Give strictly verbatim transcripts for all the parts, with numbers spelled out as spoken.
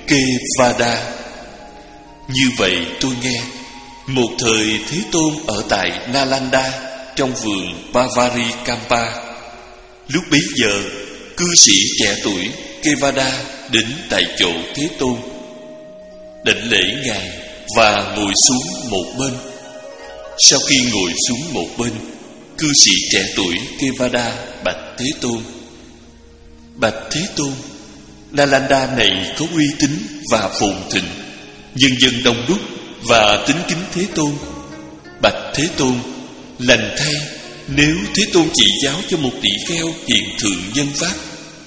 Kevada. Như vậy tôi nghe, một thời Thế Tôn ở tại Nalanda trong vườn Pavaricampa. Lúc bấy giờ, cư sĩ trẻ tuổi Kevada đến tại chỗ Thế Tôn, đảnh lễ ngài và ngồi xuống một bên. Sau khi ngồi xuống một bên, cư sĩ trẻ tuổi Kevada bạch Thế Tôn: Bạch Thế Tôn, Nalanda này có uy tín và phồn thịnh, nhân dân đông đúc và tín kính Thế Tôn. Bạch Thế Tôn, lành thay nếu Thế Tôn chỉ giáo cho một tỷ kheo hiện thượng nhân pháp,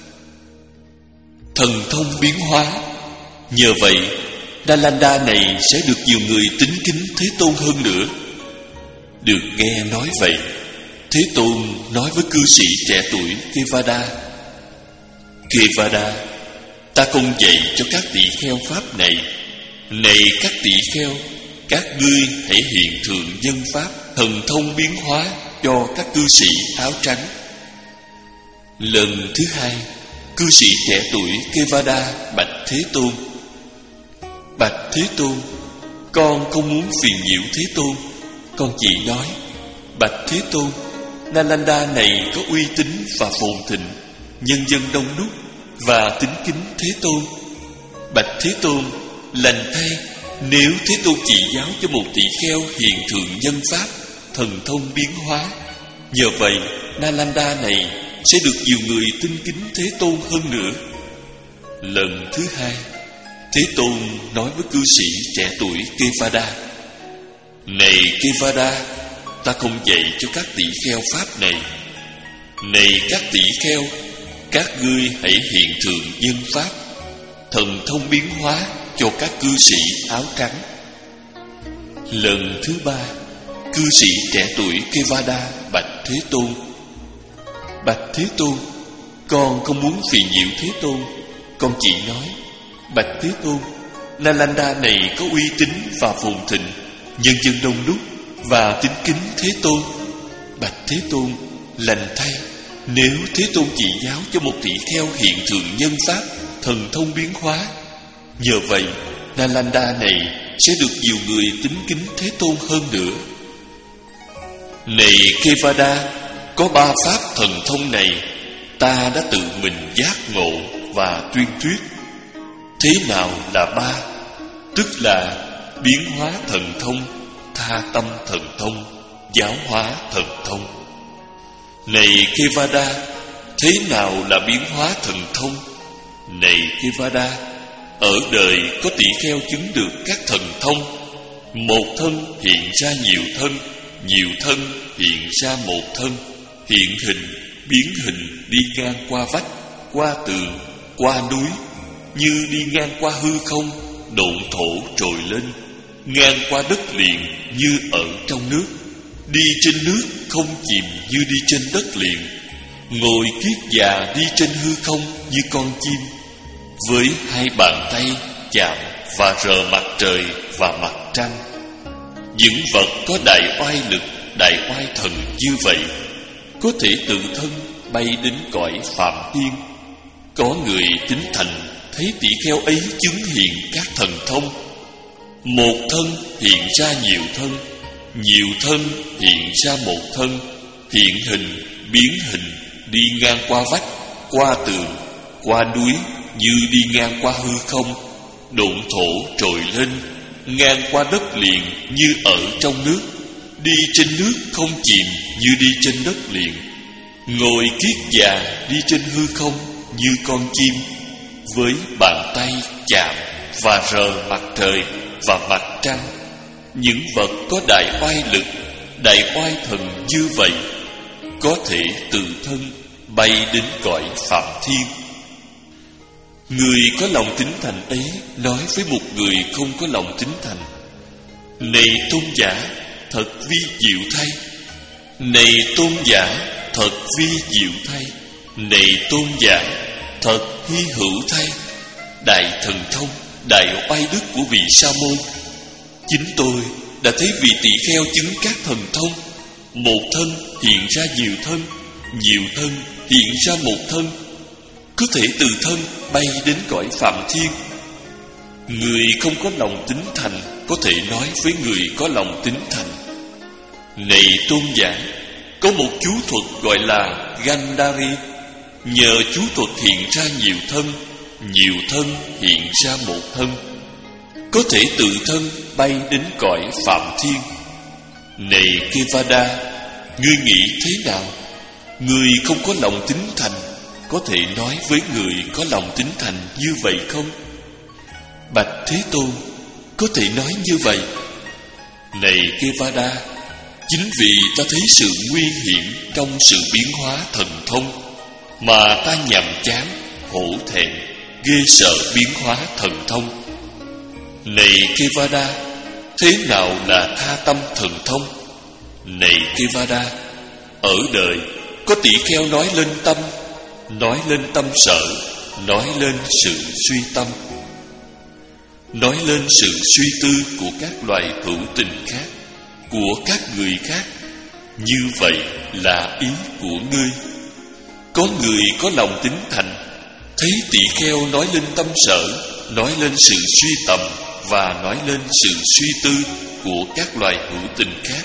thần thông biến hóa. Nhờ vậy, Nalanda này sẽ được nhiều người tín kính Thế Tôn hơn nữa. Được nghe nói vậy, Thế Tôn nói với cư sĩ trẻ tuổi Kevada: Kevada, ta không dạy cho các tỷ kheo pháp này. Này các tỷ kheo, các ngươi hãy hiện thượng nhân pháp, thần thông biến hóa cho các cư sĩ áo trắng. Lần thứ hai, cư sĩ trẻ tuổi Kevada bạch Thế Tôn: Bạch Thế Tôn, con không muốn phiền nhiễu Thế Tôn, con chỉ nói: Bạch Thế Tôn, Nalanda này có uy tín và phồn thịnh, nhân dân đông đúc và tín kính Thế Tôn. Bạch Thế Tôn, lành thay nếu Thế Tôn chỉ giáo cho một tỷ kheo hiện thượng nhân pháp, thần thông biến hóa. Nhờ vậy, Nalanda này sẽ được nhiều người tín kính Thế Tôn hơn nữa. Lần thứ hai, Thế Tôn nói với cư sĩ trẻ tuổi Kevada: Này Kevada, ta không dạy cho các tỷ kheo pháp này. Này các tỷ kheo, các ngươi hãy hiện thượng nhân pháp, thần thông biến hóa cho các cư sĩ áo trắng. Lần thứ ba, cư sĩ trẻ tuổi Kevada bạch Thế Tôn: Bạch Thế Tôn, con không muốn phiền nhiễu Thế Tôn, con chỉ nói: Bạch Thế Tôn, Nalanda này có uy tín và phồn thịnh, nhân dân đông đúc và tín kính Thế Tôn. Bạch Thế Tôn, lành thay nếu Thế Tôn chỉ giáo cho một tỷ kheo hiện thượng nhân pháp, thần thông biến hóa. Nhờ vậy, Nalanda này sẽ được nhiều người tín kính Thế Tôn hơn nữa. Này Kevada, có ba pháp thần thông này ta đã tự mình giác ngộ và tuyên thuyết. Thế nào là ba? Tức là biến hóa thần thông, tha tâm thần thông, giáo hóa thần thông. Này Kevada, thế nào là biến hóa thần thông? Này Kevada, ở đời có tỷ kheo chứng được các thần thông. Một thân hiện ra nhiều thân, nhiều thân hiện ra một thân, hiện hình, biến hình đi ngang qua vách, qua tường, qua núi, như đi ngang qua hư không, độn thổ trồi lên, ngang qua đất liền như ở trong nước, đi trên nước không chìm như đi trên đất liền, ngồi kiết già đi trên hư không như con chim, với hai bàn tay chạm và rờ mặt trời và mặt trăng. Những vật có đại oai lực, đại oai thần như vậy có thể tự thân bay đến cõi phạm thiên. Có người tín thành thấy tỷ kheo ấy chứng hiện các thần thông. Một thân hiện ra nhiều thân, nhiều thân hiện ra một thân, hiện hình, biến hình, đi ngang qua vách, qua tường, qua núi, như đi ngang qua hư không, độn thổ trồi lên, ngang qua đất liền như ở trong nước, đi trên nước không chìm như đi trên đất liền, ngồi kiết già đi trên hư không như con chim, với bàn tay chạm và rờ mặt trời và mặt trăng. Những vật có đại oai lực, đại oai thần như vậy có thể tự thân bay đến cõi phạm thiên. Người có lòng tín thành ấy nói với một người không có lòng tín thành: Này tôn giả, thật vi diệu thay. Này tôn giả, thật vi diệu thay. Này tôn giả, thật hy hữu thay. Đại thần thông, đại oai đức của vị sa môn, chính tôi đã thấy vị tỷ kheo chứng các thần thông. Một thân hiện ra nhiều thân, nhiều thân hiện ra một thân, có thể từ thân bay đến cõi phạm thiên. Người không có lòng tín thành có thể nói với người có lòng tín thành: Này tôn giả, có một chú thuật gọi là Gandhari. Nhờ chú thuật hiện ra nhiều thân, nhiều thân hiện ra một thân, có thể tự thân bay đến cõi Phạm Thiên. Này Kevada, ngươi nghĩ thế nào? Người không có lòng tín thành có thể nói với người có lòng tín thành như vậy không? Bạch Thế Tôn, có thể nói như vậy. Này Kevada, chính vì ta thấy sự nguy hiểm trong sự biến hóa thần thông mà ta nhàm chán, hổ thẹn, ghê sợ biến hóa thần thông. Này Kevada, thế nào là tha tâm thần thông? Này Kevada, ở đời có tỷ kheo nói lên tâm, nói lên tâm sở, nói lên sự suy tâm, nói lên sự suy tư của các loài hữu tình khác, của các người khác. Như vậy là ý của ngươi. Có người có lòng tín thành, thấy tỷ kheo nói lên tâm sở, nói lên sự suy tầm và nói lên sự suy tư của các loài hữu tình khác.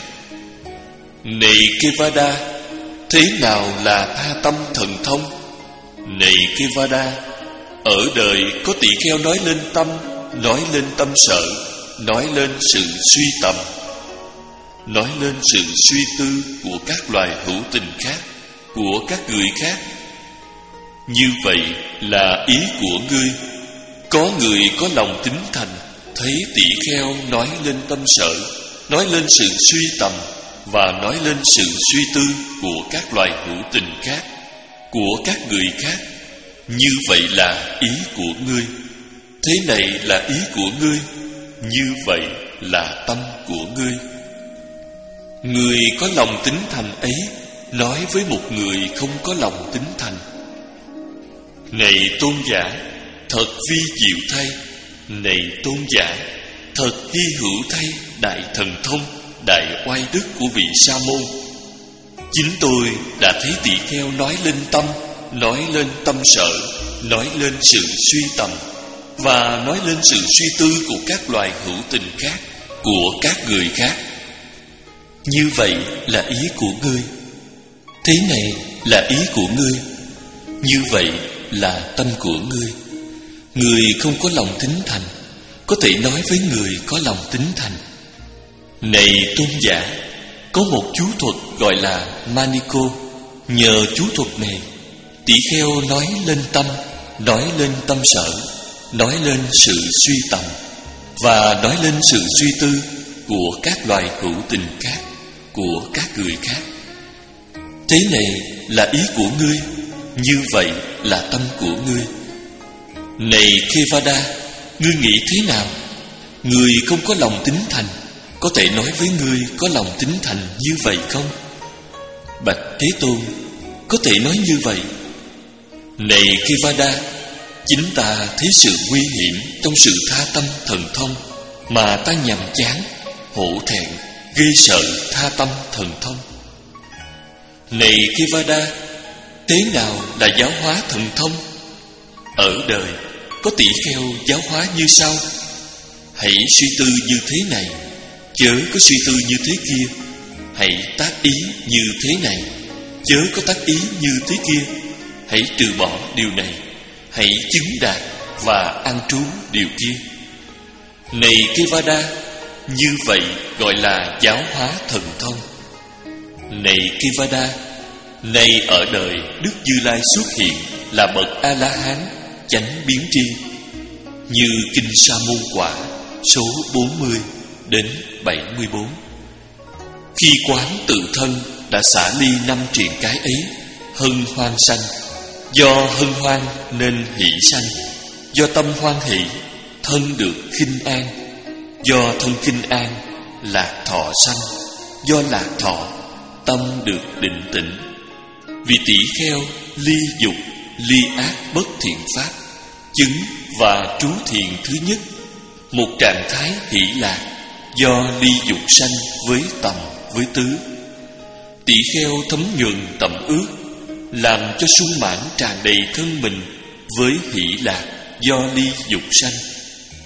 Này Kevada, thế nào là tha tâm thần thông? Này Kevada, ở đời có tỷ kheo nói lên tâm, nói lên tâm sở, nói lên sự suy tầm, nói lên sự suy tư của các loài hữu tình khác, của các người khác. Như vậy là ý của ngươi. Có người có lòng tín thành, thấy tỷ kheo nói lên tâm sở, nói lên sự suy tầm và nói lên sự suy tư của các loài hữu tình khác, của các người khác. Như vậy là ý của ngươi. Thế này là ý của ngươi. Như vậy là tâm của ngươi. Người có lòng tín thành ấy nói với một người không có lòng tín thành: Này tôn giả, thật vi diệu thay. Này tôn giả, thật hy hữu thay đại thần thông, đại oai đức của vị sa môn. Chính tôi đã thấy tỷ kheo nói lên tâm, nói lên tâm sở, nói lên sự suy tầm và nói lên sự suy tư của các loài hữu tình khác, của các người khác. Như vậy là ý của ngươi. Thế này là ý của ngươi. Như vậy là tâm của ngươi. Người không có lòng tín thành có thể nói với người có lòng tín thành: Này tôn giả, có một chú thuật gọi là Maniko. Nhờ chú thuật này, tỷ kheo nói lên tâm, nói lên tâm sở, nói lên sự suy tầm và nói lên sự suy tư của các loài hữu tình khác, của các người khác. Thế này là ý của ngươi. Như vậy là tâm của ngươi. Này Kevada, ngươi nghĩ thế nào? Người không có lòng tín thành có thể nói với ngươi có lòng tín thành như vậy không? Bạch Thế Tôn, có thể nói như vậy. Này Kevada, chính ta thấy sự nguy hiểm trong sự tha tâm thần thông mà ta nhàm chán, hổ thẹn, ghê sợ tha tâm thần thông. Này Kevada, thế nào là giáo hóa thần thông? Ở đời có tỷ kheo giáo hóa như sau: Hãy suy tư như thế này, chớ có suy tư như thế kia. Hãy tác ý như thế này, chớ có tác ý như thế kia. Hãy từ bỏ điều này, hãy chứng đạt và an trú điều kia. Này Kevada, như vậy gọi là giáo hóa thần thông. Này Kevada, nay ở đời Đức Như Lai xuất hiện là bậc A-la-hán chánh biến tri, như Kinh Sa Môn Quả số bốn mươi đến bảy mươi bốn. Khi quán tự thân đã xả ly năm triền cái ấy, hân hoan sanh. Do hân hoan nên hỷ sanh. Do tâm hoan hỷ, thân được khinh an. Do thân khinh an, lạc thọ sanh. Do lạc thọ, tâm được định tĩnh. Vì tỷ kheo ly dục, ly ác bất thiện pháp, chứng và trú thiền thứ nhất, một trạng thái hỷ lạc do ly dục sanh với tầm với tứ. Tỷ kheo thấm nhuần tầm ước, làm cho sung mãn tràn đầy thân mình với hỷ lạc do ly dục sanh,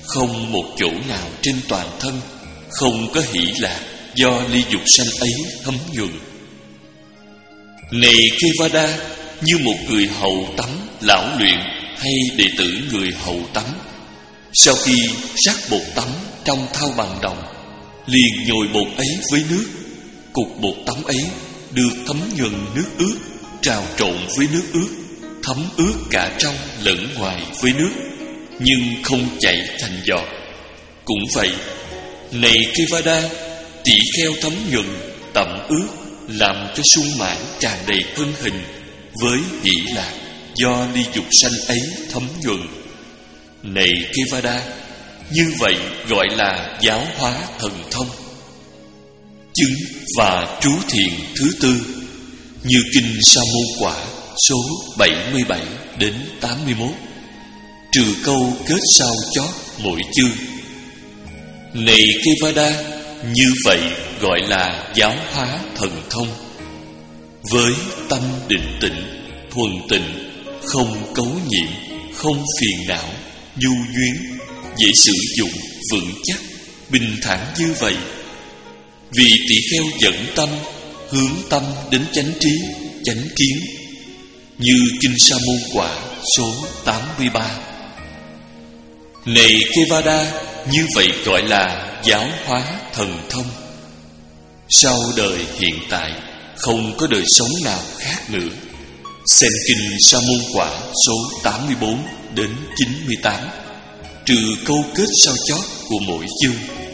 không một chỗ nào trên toàn thân không có hỷ lạc do ly dục sanh ấy thấm nhuần. Này Kevada, như một người hầu tắm lão luyện hay đệ tử người hầu tắm, sau khi rắc bột tắm trong thau bằng đồng, liền nhồi bột ấy với nước. Cục bột tắm ấy được thấm nhuần nước ướt, trào trộn với nước ướt, thấm ướt cả trong lẫn ngoài với nước, nhưng không chảy thành giọt. Cũng vậy, này Kevada, tỷ kheo thấm nhuần, tẩm ướt, làm cho sung mãn tràn đầy thân hình với hỷ lạc do ly dục sanh ấy thấm nhuần. Này Kevada, như vậy gọi là giáo hóa thần thông. Chứng và trú thiền thứ tư, như kinh Sa môn quả số bảy mươi bảy đến tám mươi mốt, trừ câu kết sau chót mỗi chương. Này Kevada, như vậy gọi là giáo hóa thần thông. Với tâm định tĩnh, thuần tịnh, không cấu nhiễm, không phiền não, nhu nhuyến, dễ sử dụng, vững chắc, bình thản như vậy, vì tỷ kheo dẫn tâm, hướng tâm đến chánh trí, chánh kiến, như kinh Sa môn quả số tám mươi ba. Này Kevada, như vậy gọi là giáo hóa thần thông. Sau đời hiện tại không có đời sống nào khác nữa. Xem kinh Sa môn quả số tám mươi bốn đến chín mươi tám, trừ câu kết sau chót của mỗi chương.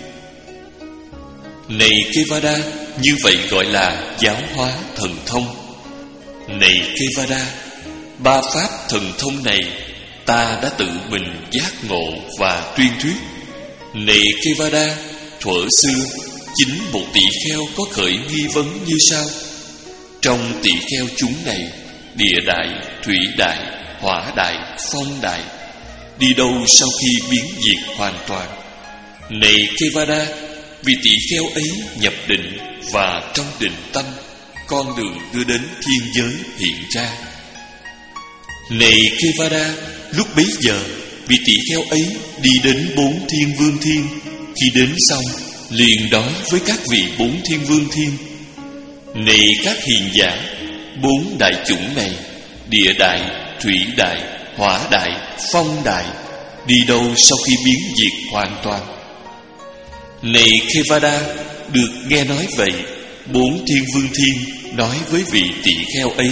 Này Kevada, như vậy gọi là giáo hóa thần thông. Này Kevada, ba pháp thần thông này ta đã tự mình giác ngộ và tuyên thuyết. Này Kevada, thuở xưa chính một tỷ kheo có khởi nghi vấn như sau: trong tỷ kheo chúng này, địa đại, thủy đại, hỏa đại, phong đại, đi đâu sau khi biến diệt hoàn toàn? Này Kevada, vì tỷ kheo ấy nhập định, và trong định tâm con đường đưa đến thiên giới hiện ra. Này Kevada, lúc bấy giờ vị tỷ kheo ấy đi đến bốn thiên vương thiên. Khi đến xong, liền nói với các vị bốn thiên vương thiên: này các hiền giả, bốn đại chủng này, địa đại, thủy đại, hỏa đại, phong đại, đi đâu sau khi biến diệt hoàn toàn? Này Kevada, được nghe nói vậy, bốn thiên vương thiên nói với vị tỷ kheo ấy: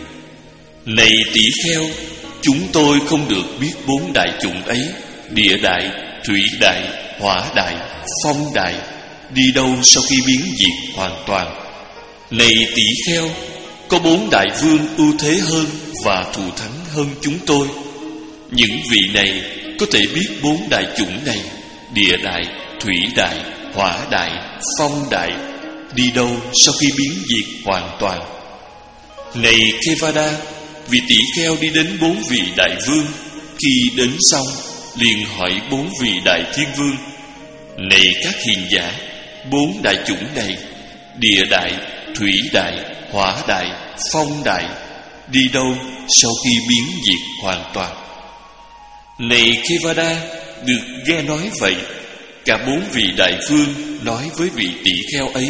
này tỷ kheo, chúng tôi không được biết bốn đại chủng ấy, địa đại, thủy đại, hỏa đại, phong đại, đi đâu sau khi biến diệt hoàn toàn? Này tỷ kheo, có bốn đại vương ưu thế hơn và thù thắng hơn chúng tôi. Những vị này có thể biết bốn đại chủng này, địa đại, thủy đại, hỏa đại, phong đại, đi đâu sau khi biến diệt hoàn toàn? Này Kevada, vị tỷ kheo đi đến bốn vị đại vương. Khi đến xong, liền hỏi bốn vị đại thiên vương: này các hiền giả, bốn đại chủng này, địa đại, thủy đại, hỏa đại, phong đại, đi đâu sau khi biến diệt hoàn toàn? Này Kevada, được nghe nói vậy, cả bốn vị đại vương nói với vị tỷ kheo ấy: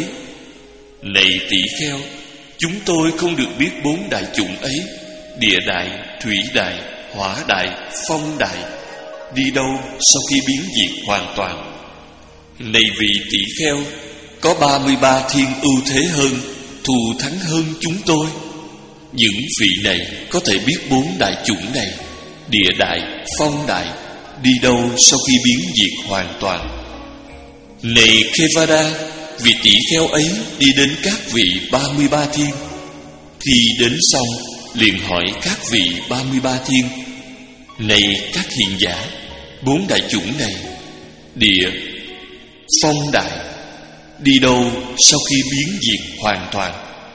này tỷ kheo, chúng tôi không được biết bốn đại chủng ấy, địa đại, thủy đại, hỏa đại, phong đại, đi đâu sau khi biến diệt hoàn toàn? Này vị tỷ kheo, có ba mươi ba thiên ưu thế hơn, thù thắng hơn chúng tôi. Những vị này có thể biết bốn đại chủng này, địa đại, phong đại, đi đâu sau khi biến diệt hoàn toàn? Này Kevada, vị tỷ kheo ấy đi đến các vị ba mươi ba thiên. Khi đến xong, liền hỏi các vị ba mươi ba thiên: này các hiền giả, bốn đại chủng này, địa, phong đại, đi đâu sau khi biến diệt hoàn toàn?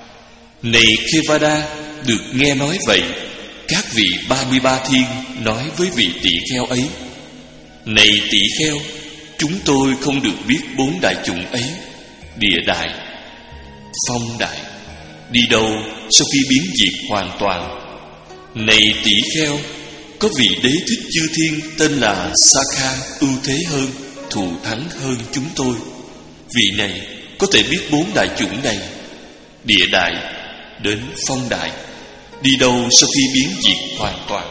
Này Kevada, được nghe nói vậy, các vị ba mươi ba thiên nói với vị tỷ kheo ấy: này tỷ kheo, chúng tôi không được biết bốn đại chủng ấy, địa đại, phong đại, đi đâu sau khi biến diệt hoàn toàn? Này tỷ kheo, có vị đế thích chư thiên tên là Sakha ưu thế hơn, thù thắng hơn chúng tôi. Vị này có thể biết bốn đại chủng này: địa đại đến phong đại, đi đâu sau khi biến diệt hoàn toàn.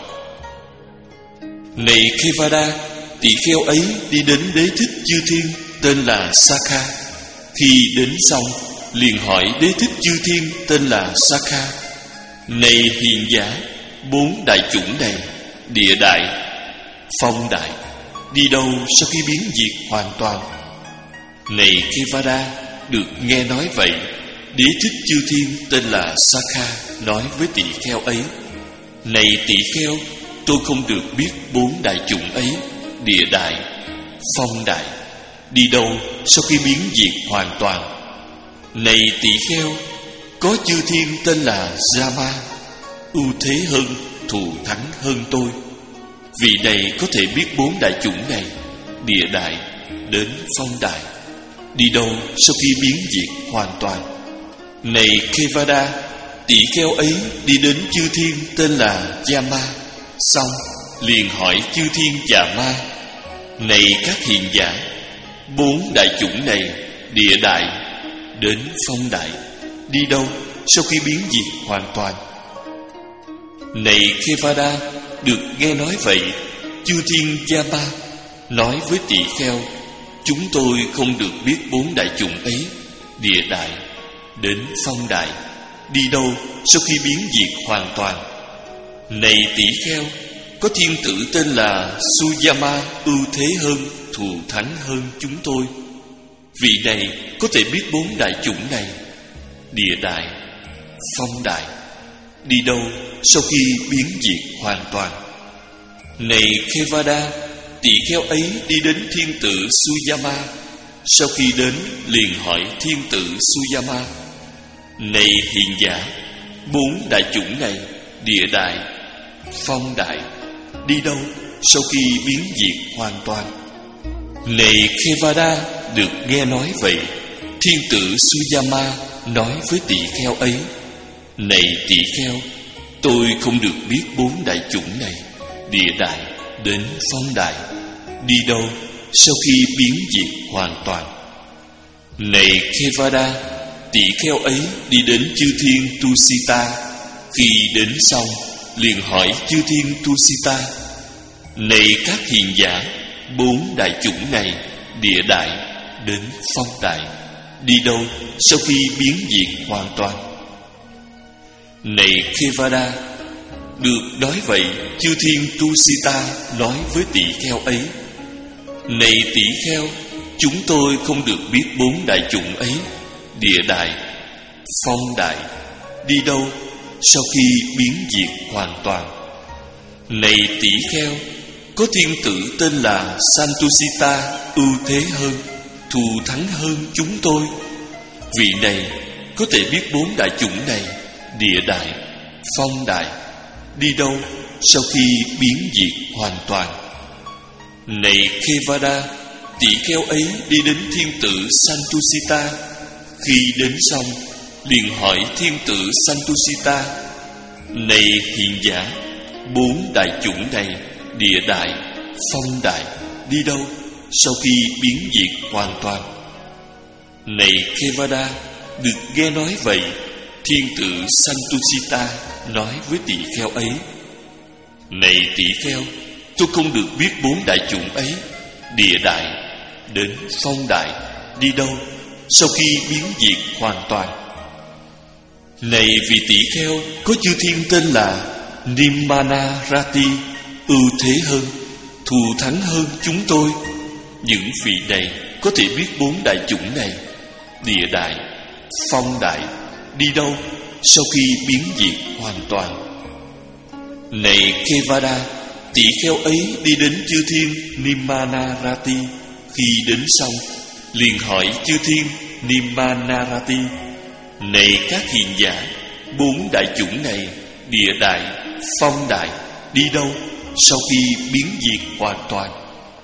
Này Kevada, tỳ kheo ấy đi đến đế thích chư thiên tên là Sakha. Khi đến xong, liền hỏi đế thích chư thiên tên là Sakha: này hiền giả, bốn đại chủng này, địa đại, phong đại, đi đâu sau khi biến diệt hoàn toàn? Này Kevada, được nghe nói vậy, đế thích chư thiên tên là Sakha nói với tỳ kheo ấy: này tỳ kheo, tôi không được biết bốn đại chủng ấy, địa đại, phong đại, đi đâu sau khi biến diệt hoàn toàn. Này tỳ kheo, có chư thiên tên là Rama, ưu thế hơn, thù thắng hơn tôi. Vị này có thể biết bốn đại chủng này, địa đại đến phong đại, đi đâu sau khi biến diệt hoàn toàn. Này Kevada, tỳ kheo ấy đi đến chư thiên tên là Yama, xong liền hỏi chư thiên Yama: này các hiền giả, bốn đại chủng này, địa đại đến phong đại, đi đâu sau khi biến diệt hoàn toàn? Này Kevada, được nghe nói vậy, chư thiên Yama nói với tỳ kheo: chúng tôi không được biết bốn đại chủng ấy, địa đại đến phong đại, đi đâu sau khi biến diệt hoàn toàn. Này tỳ kheo, có thiên tử tên là Suyama ưu thế hơn, thù thắng hơn chúng tôi. Vị này có thể biết bốn đại chủng này, địa đại, phong đại, đi đâu sau khi biến diệt hoàn toàn. Này Kevada, tỳ kheo ấy đi đến thiên tử Suyama. Sau khi đến liền hỏi thiên tử Suyama: này hiền giả, bốn đại chủng này, địa đại, phong đại, đi đâu sau khi biến diệt hoàn toàn? Này Kevada, được nghe nói vậy, thiên tử Suyama nói với tỳ kheo ấy: này tỳ kheo, tôi không được biết bốn đại chủng này, địa đại đến phong đại, đi đâu sau khi biến diệt hoàn toàn. Này Kevada, tỳ kheo ấy đi đến chư thiên Tusita. Khi đến xong liền hỏi chư thiên Tusita: này các hiền giả, bốn đại chủng này, địa đại đến phong đại, đi đâu sau khi biến diệt hoàn toàn? Này Kevada, được nói vậy, chư thiên Tusita nói với tỳ kheo ấy: này tỳ kheo, chúng tôi không được biết bốn đại chủng ấy, địa đại, phong đại, đi đâu sau khi biến diệt hoàn toàn. Này tỳ kheo, có thiên tử tên là Santusita ưu thế hơn, thù thắng hơn chúng tôi. Vị này có thể biết bốn đại chủng này, địa đại, phong đại, đi đâu sau khi biến diệt hoàn toàn. Này Kevada, tỳ kheo ấy đi đến thiên tử Santusita. Khi đến xong liền hỏi thiên tử Santusita: này hiền giả, bốn đại chủng này, địa đại, phong đại, đi đâu sau khi biến diệt hoàn toàn? Này Kevada, được nghe nói vậy, thiên tử Santusita nói với tỳ kheo ấy: này tỳ kheo, tôi không được biết bốn đại chủng ấy, địa đại đến phong đại, đi đâu sau khi biến diệt hoàn toàn. Này vị tỳ kheo, có chư thiên tên là Nimmanarati ưu thế hơn, thù thắng hơn chúng tôi. Những vị này có thể biết bốn đại chủng này, địa đại, phong đại, đi đâu sau khi biến diệt hoàn toàn. Này Kevada, tỳ kheo ấy đi đến chư thiên Nimmanarati. Khi đến xong liền hỏi chư thiên Nimmanarati: này các hiền giả, bốn đại chủng này, địa đại, phong đại, đi đâu sau khi biến diệt hoàn toàn?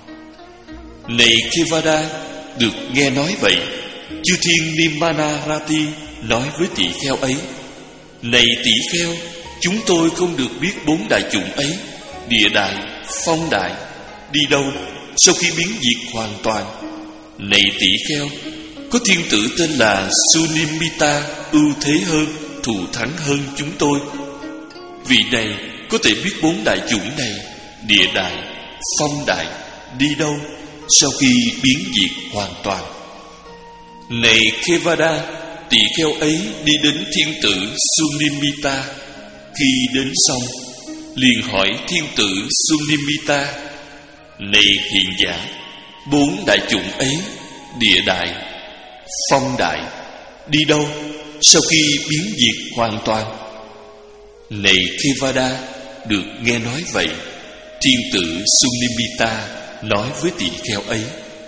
Này Kevada, được nghe nói vậy, chư thiên Nimmanarati nói với tỳ kheo ấy: này tỳ kheo, chúng tôi không được biết bốn đại chủng ấy, địa đại, phong đại, đi đâu sau khi biến diệt hoàn toàn? Này tỷ kheo, có thiên tử tên là Sunimita ưu thế hơn, thù thắng hơn chúng tôi. Vị này có thể biết bốn đại chủng này, địa đại, phong đại, đi đâu sau khi biến diệt hoàn toàn. Này Kevada, tỷ kheo ấy đi đến thiên tử Sunimita. Khi đến xong, liền hỏi thiên tử Sunimita: này hiền giả, bốn đại chủng ấy, địa đại, phong đại, đi đâu sau khi biến diệt hoàn toàn? Này Kevada, được nghe nói vậy, thiên tử Sunimita nói với tỷ kheo ấy: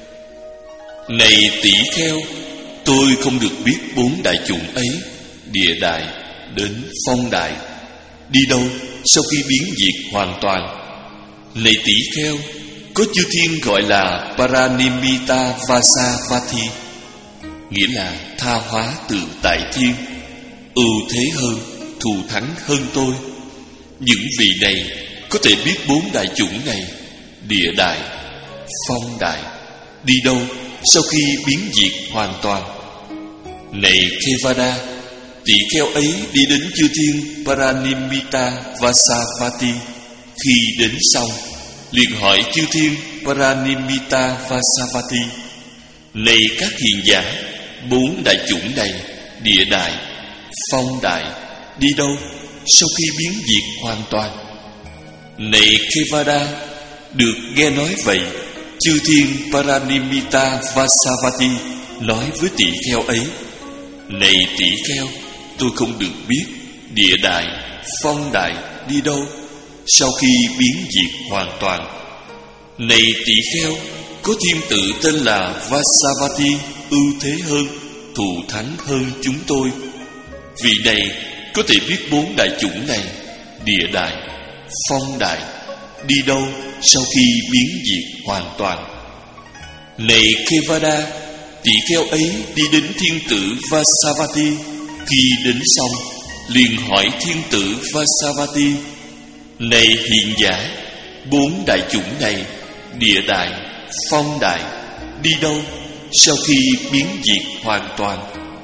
này tỷ kheo, tôi không được biết bốn đại chủng ấy, địa đại đến phong đại, đi đâu sau khi biến diệt hoàn toàn. Này tỷ kheo, có chư thiên gọi là Paranimita Vasavati, nghĩa là tha hóa từ tại thiên, ưu thế hơn, thù thắng hơn tôi. Những vị này có thể biết bốn đại chủng này, địa đại, phong đại, đi đâu sau khi biến diệt hoàn toàn. Này Kevada, tỷ kheo ấy đi đến chư thiên Paranimita Vasavati. Khi đến xong, liền hỏi chư thiên Paranimita Vasavati: này các hiền giả, bốn đại chủng này, địa đại, phong đại, đi đâu sau khi biến diệt hoàn toàn? Này Kevada, được nghe nói vậy, chư thiên Paranimita Vasavati nói với tỷ kheo ấy: này tỷ kheo, tôi không được biết địa đại, phong đại, đi đâu sau khi biến diệt hoàn toàn. Này tỷ kheo, có thiên tử tên là Vasavati ưu thế hơn, thù thắng hơn chúng tôi. Vị này có thể biết bốn đại chủng này, địa đại, phong đại, đi đâu sau khi biến diệt hoàn toàn. Này Kevada, tỷ kheo ấy đi đến thiên tử Vasavati. Khi đến xong, liền hỏi thiên tử Vasavati: này hiền giả, bốn đại chủng này, địa đại, phong đại, đi đâu sau khi biến diệt hoàn toàn?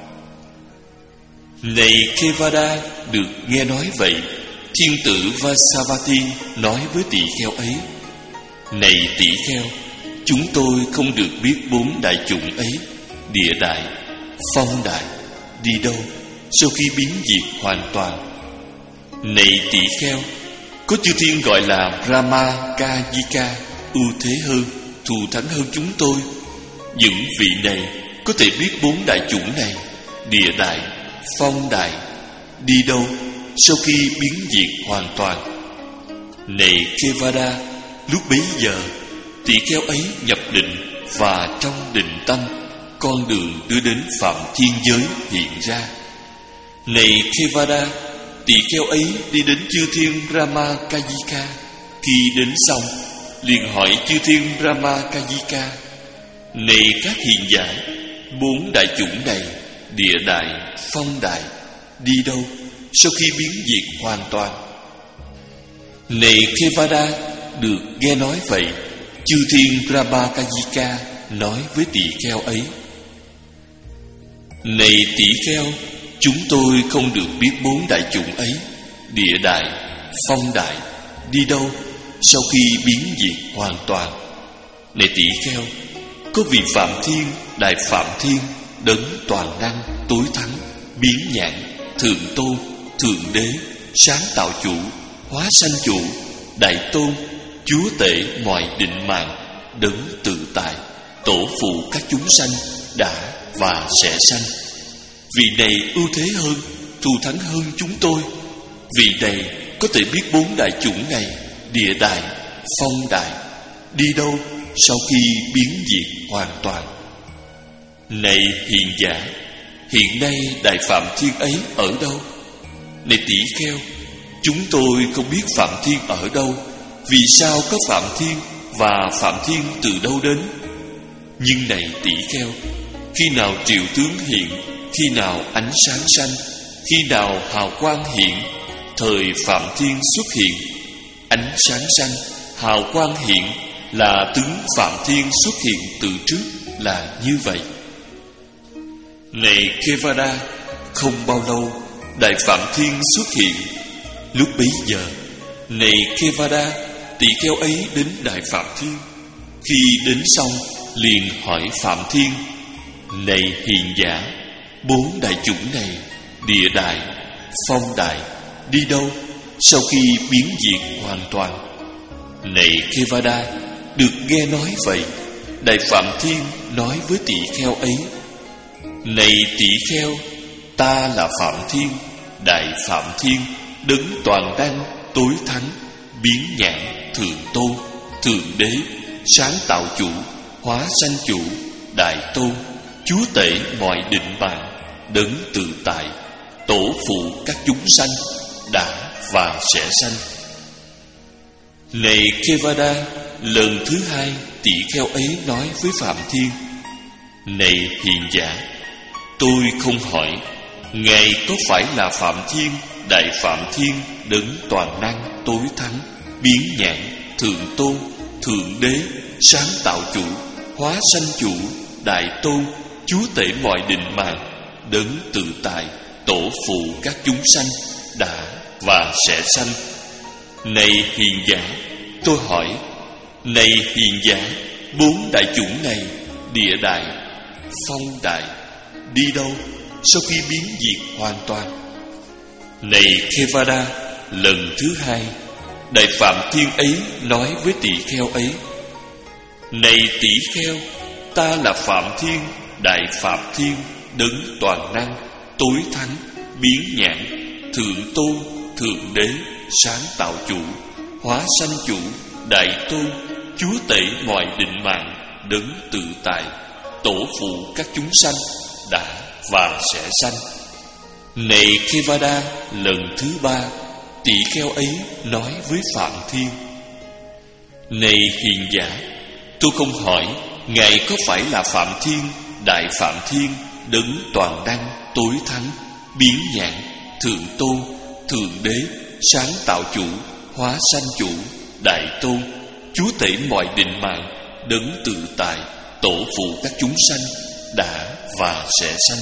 Này Kevada, được nghe nói vậy, thiên tử Vasavati nói với tỷ kheo ấy: này tỷ kheo, chúng tôi không được biết bốn đại chủng ấy, địa đại, phong đại, đi đâu sau khi biến diệt hoàn toàn. Này tỷ kheo, có chư thiên gọi là Brahma Kajika ưu thế hơn, thù thắng hơn chúng tôi. Những vị này có thể biết bốn đại chủng này, địa đại, phong đại, đi đâu sau khi biến diệt hoàn toàn. Này Kevada, lúc bấy giờ tỷ kheo ấy nhập định, và trong định tâm, con đường đưa đến phạm thiên giới hiện ra. Này Kevada, tỷ kheo ấy đi đến chư thiên Brahma Kajika. Khi đến xong, liền hỏi chư thiên Brahma Kajika: này các hiền giả, bốn đại chủng này, địa đại, phong đại, đi đâu sau khi biến diệt hoàn toàn? Này Kevada, được nghe nói vậy, chư thiên Brahma Kajika nói với tỷ kheo ấy: này tỷ kheo, chúng tôi không được biết bốn đại chủng ấy, địa đại, phong đại, đi đâu sau khi biến diệt hoàn toàn. Này tỷ kheo, có vị Phạm Thiên, Đại Phạm Thiên, đấng toàn năng, tối thắng, biến nhãn, thượng tôn, thượng đế, sáng tạo chủ, hóa sanh chủ, đại tôn, chúa tể mọi định mạng, đấng tự tại, tổ phụ các chúng sanh đã và sẽ sanh. Vị này ưu thế hơn, thù thắng hơn chúng tôi. Vị này có thể biết bốn đại chủng này, địa đại, phong đại, đi đâu sau khi biến diệt hoàn toàn. Này hiền giả, hiện nay Đại Phạm Thiên ấy ở đâu? Này tỷ kheo, chúng tôi không biết Phạm Thiên ở đâu. Vì sao có Phạm Thiên, và Phạm Thiên từ đâu đến? Nhưng này tỷ kheo, khi nào triệu tướng hiện, khi nào ánh sáng sanh, khi nào hào quang hiện, thời Phạm Thiên xuất hiện. Ánh sáng xanh, hào quang hiện, là tướng Phạm Thiên xuất hiện từ trước là như vậy. Này Kevada, không bao lâu Đại Phạm Thiên xuất hiện. Lúc bấy giờ, này Kevada, tỳ kheo ấy đến Đại Phạm Thiên. Khi đến xong, liền hỏi Phạm Thiên: này hiền giả, bốn đại chủng này, địa đại, phong đại, đi đâu sau khi biến diệt hoàn toàn? Này Kevada, được nghe nói vậy, Đại Phạm Thiên nói với tỳ kheo ấy: này tỳ kheo, ta là Phạm Thiên, Đại Phạm Thiên, đấng toàn năng, tối thắng, biến nhãn, thượng tôn, thượng đế, sáng tạo chủ, hóa sanh chủ, đại tôn, chúa tể mọi định mạng, đấng tự tại, tổ phụ các chúng sanh, đã và sẽ sanh. Này Kevada, lần thứ hai tỳ kheo ấy nói với Phạm Thiên: này hiền giả, tôi không hỏi ngài có phải là Phạm Thiên, Đại Phạm Thiên, đấng toàn năng, tối thắng, biến nhãn, thượng tôn, thượng đế, sáng tạo chủ, hóa sanh chủ, đại tôn, chúa tể mọi định mạng, đấng tự tại, tổ phụ các chúng sanh, đã và sẽ sanh. Này hiền giả, tôi hỏi: này hiền giả, bốn đại chủng này, địa đại, phong đại, đi đâu sau khi biến diệt hoàn toàn? Này Kevada, lần thứ hai Đại Phạm Thiên ấy nói với tỳ kheo ấy: này tỳ kheo, ta là Phạm Thiên, Đại Phạm Thiên, đấng toàn năng, tối thắng, biến nhãn, thượng tôn, thượng đế, sáng tạo chủ, hóa sanh chủ, đại tôn, chúa tể mọi định mạng, đấng tự tại, tổ phụ các chúng sanh, đã và sẽ sanh. Này Kevada, lần thứ ba tỳ kheo ấy nói với Phạm Thiên: này hiền giả, tôi không hỏi ngài có phải là Phạm Thiên, Đại Phạm Thiên, đấng toàn năng, tối thắng, biến nhãn, thượng tôn, thượng đế, sáng tạo chủ, hóa sanh chủ, đại tôn, chúa tể mọi định mạng, đấng tự tại, tổ phụ các chúng sanh, đã và sẽ sanh.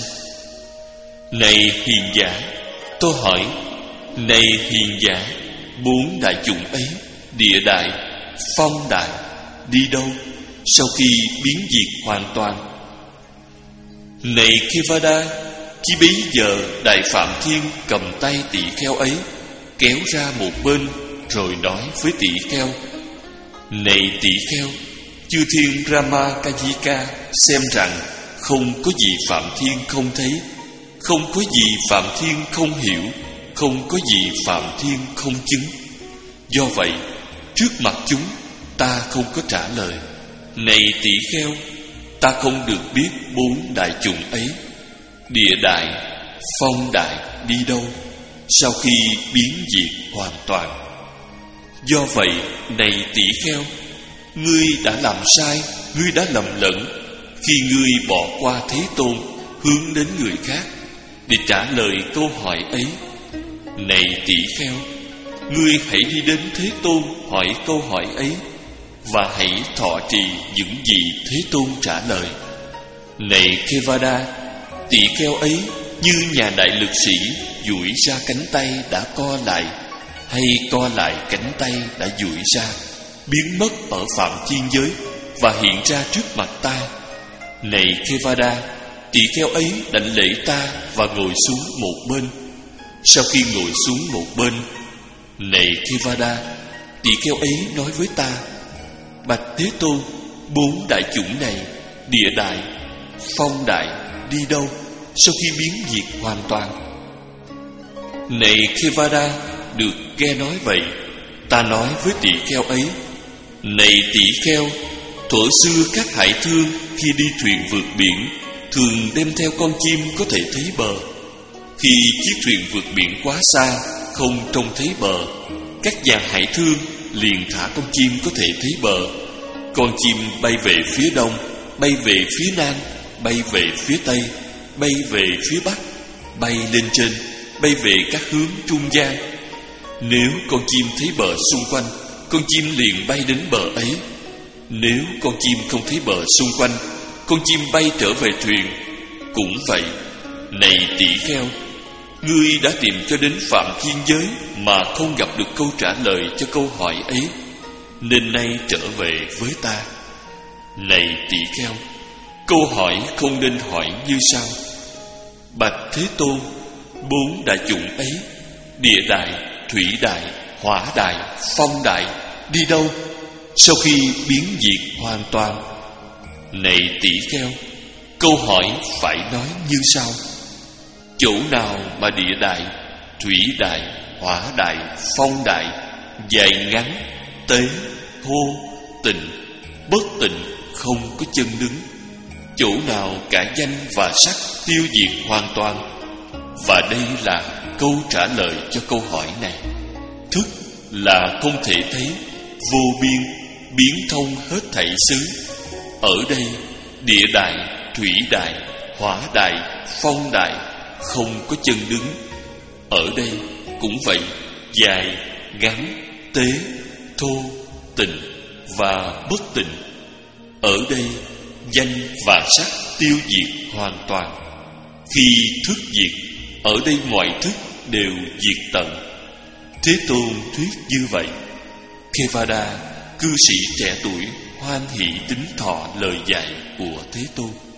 Này hiền giả, tôi hỏi: này hiền giả, bốn đại chủng ấy, địa đại, phong đại, đi đâu sau khi biến diệt hoàn toàn? Này Kevada, khi bấy giờ Đại Phạm Thiên cầm tay tỳ kheo ấy, kéo ra một bên, rồi nói với tỳ kheo: này tỳ kheo, chư thiên Rama Kajika xem rằng không có gì Phạm Thiên không thấy, không có gì Phạm Thiên không hiểu, không có gì Phạm Thiên không chứng. Do vậy, trước mặt chúng, ta không có trả lời. Này tỳ kheo, ta không được biết bốn đại chủng ấy, địa đại, phong đại, đi đâu sau khi biến diệt hoàn toàn. Do vậy, này tỳ kheo, ngươi đã làm sai, ngươi đã lầm lẫn khi ngươi bỏ qua Thế Tôn, hướng đến người khác để trả lời câu hỏi ấy. Này tỳ kheo, ngươi hãy đi đến Thế Tôn hỏi câu hỏi ấy, và hãy thọ trì những gì Thế Tôn trả lời. Này Kevada, tỳ kheo ấy như nhà đại lực sĩ duỗi ra cánh tay đã co lại, hay co lại cánh tay đã duỗi ra, biến mất ở phạm thiên giới và hiện ra trước mặt ta. Này Kevada, tỳ kheo ấy đảnh lễ ta và ngồi xuống một bên. Sau khi ngồi xuống một bên, này Kevada, tỳ kheo ấy nói với ta: bạch Thế Tôn, bốn đại chủng này, địa đại, phong đại, đi đâu sau khi biến diệt hoàn toàn? Này Kevada, được nghe nói vậy, ta nói với tỳ kheo ấy: này tỳ kheo, thuở xưa các hải thương khi đi thuyền vượt biển thường đem theo con chim có thể thấy bờ. Khi chiếc thuyền vượt biển quá xa, không trông thấy bờ, các nhà hải thương liền thả con chim có thể thấy bờ. Con chim bay về phía đông, bay về phía nam, bay về phía tây, bay về phía bắc, bay lên trên, bay về các hướng trung gian. Nếu con chim thấy bờ xung quanh, con chim liền bay đến bờ ấy. Nếu con chim không thấy bờ xung quanh, con chim bay trở về thuyền. Cũng vậy, này tỷ kheo, ngươi đã tìm cho đến phạm thiên giới mà không gặp được câu trả lời cho câu hỏi ấy, nên nay trở về với ta. Này tỷ kheo, câu hỏi không nên hỏi như sau: Bạch Thế Tôn, bốn đại chủng ấy, địa đại, thủy đại, hỏa đại, phong đại, đi đâu sau khi biến diệt hoàn toàn? Này tỷ kheo, câu hỏi phải nói như sau: chỗ nào mà địa đại, thủy đại, hỏa đại, phong đại, dài ngắn, tế, thô, tịnh, bất tịnh, không có chân đứng? Chỗ nào cả danh và sắc tiêu diệt hoàn toàn? Và đây là câu trả lời cho câu hỏi này. Thức là không thể thấy, vô biên, biến thông hết thảy xứ. Ở đây địa đại, thủy đại, hỏa đại, phong đại, không có chân đứng. Ở đây cũng vậy, dài, ngắn, tế, thô, tịnh và bất tịnh. Ở đây danh và sắc tiêu diệt hoàn toàn. Khi thức diệt, ở đây mọi thức đều diệt tận. Thế Tôn thuyết như vậy. Kevada, cư sĩ trẻ tuổi, hoan hỷ tín thọ lời dạy của Thế Tôn.